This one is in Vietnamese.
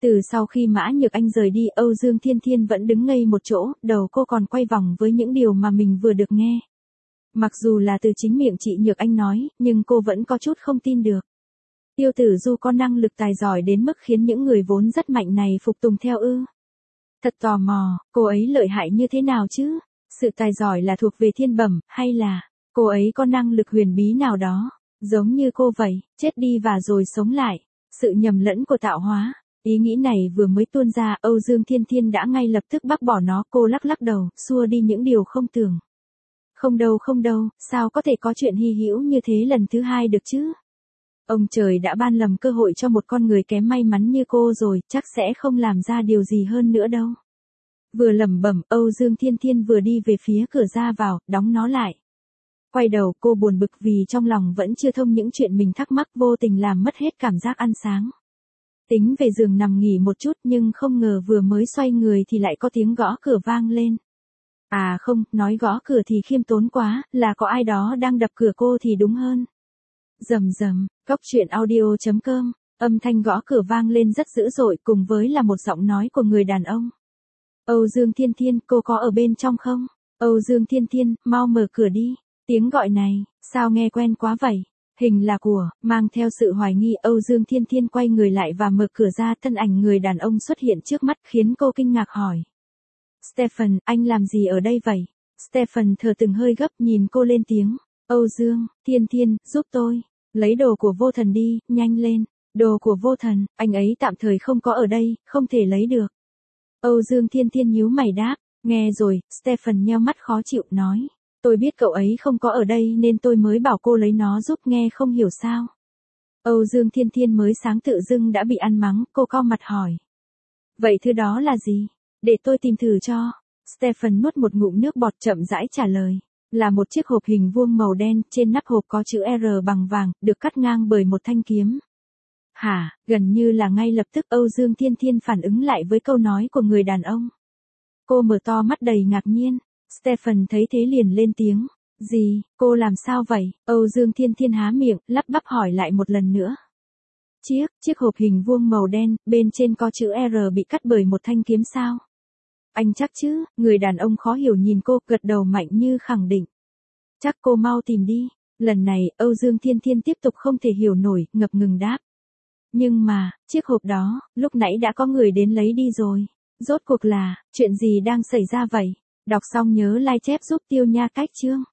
Từ sau khi Mã Nhược Anh rời đi, Âu Dương Thiên Thiên vẫn đứng ngây một chỗ, đầu cô còn quay vòng với những điều mà mình vừa được nghe. Mặc dù là từ chính miệng chị Nhược Anh nói, nhưng cô vẫn có chút không tin được. Tiêu Tử Du có năng lực tài giỏi đến mức khiến những người vốn rất mạnh này phục tùng theo ư? Thật tò mò, cô ấy lợi hại như thế nào chứ? Sự tài giỏi là thuộc về thiên bẩm, hay là cô ấy có năng lực huyền bí nào đó, giống như cô vậy, chết đi và rồi sống lại, sự nhầm lẫn của tạo hóa. Ý nghĩ này vừa mới tuôn ra, Âu Dương Thiên Thiên đã ngay lập tức bác bỏ nó, cô lắc lắc đầu, xua đi những điều không tưởng. Không đâu, sao có thể có chuyện hy hữu như thế lần thứ hai được chứ? Ông trời đã ban lầm cơ hội cho một con người kém may mắn như cô rồi, chắc sẽ không làm ra điều gì hơn nữa đâu. Vừa lẩm bẩm, Âu Dương Thiên Thiên vừa đi về phía cửa ra vào, đóng nó lại. Quay đầu, cô buồn bực vì trong lòng vẫn chưa thông những chuyện mình thắc mắc, vô tình làm mất hết cảm giác ăn sáng. Tính về giường nằm nghỉ một chút, nhưng không ngờ vừa mới xoay người thì lại có tiếng gõ cửa vang lên. À không, nói gõ cửa thì khiêm tốn quá, là có ai đó đang đập cửa cô thì đúng hơn. Rầm rầm, Cóc Truyện Audio.com, âm thanh gõ cửa vang lên rất dữ dội, cùng với là một giọng nói của người đàn ông. Âu Dương Thiên Thiên, cô có ở bên trong không? Âu Dương Thiên Thiên, mau mở cửa đi. Tiếng gọi này, sao nghe quen quá vậy? Hình là của, mang theo sự hoài nghi, Âu Dương Thiên Thiên quay người lại và mở cửa ra, thân ảnh người đàn ông xuất hiện trước mắt khiến cô kinh ngạc hỏi. Stephen, anh làm gì ở đây vậy? Stephen thở từng hơi gấp nhìn cô lên tiếng. Âu Dương, Thiên Thiên, giúp tôi. Lấy đồ của vô thần đi, nhanh lên. Đồ của vô thần, anh ấy tạm thời không có ở đây, không thể lấy được. Âu Dương Thiên Thiên nhíu mày đáp. Nghe rồi, Stephen nheo mắt khó chịu nói. Tôi biết cậu ấy không có ở đây nên tôi mới bảo cô lấy nó giúp, nghe không hiểu sao. Âu Dương Thiên Thiên mới sáng tự dưng đã bị ăn mắng, cô cau mặt hỏi. Vậy thứ đó là gì? Để tôi tìm thử cho. Stephen nuốt một ngụm nước bọt chậm rãi trả lời. Là một chiếc hộp hình vuông màu đen, trên nắp hộp có chữ R bằng vàng, được cắt ngang bởi một thanh kiếm. Hả, gần như là ngay lập tức Âu Dương Thiên Thiên phản ứng lại với câu nói của người đàn ông. Cô mở to mắt đầy ngạc nhiên. Stephen thấy thế liền lên tiếng. Gì, cô làm sao vậy? Âu Dương Thiên Thiên há miệng, lắp bắp hỏi lại một lần nữa. Chiếc hộp hình vuông màu đen, bên trên có chữ R bị cắt bởi một thanh kiếm sao? Anh chắc chứ? Người đàn ông khó hiểu nhìn cô, gật đầu mạnh như khẳng định. Chắc cô mau tìm đi. Lần này, Âu Dương Thiên Thiên tiếp tục không thể hiểu nổi, ngập ngừng đáp. Nhưng mà, chiếc hộp đó, lúc nãy đã có người đến lấy đi rồi. Rốt cuộc là, chuyện gì đang xảy ra vậy? Đọc xong nhớ like chép giúp Tiêu Nha Cách chương.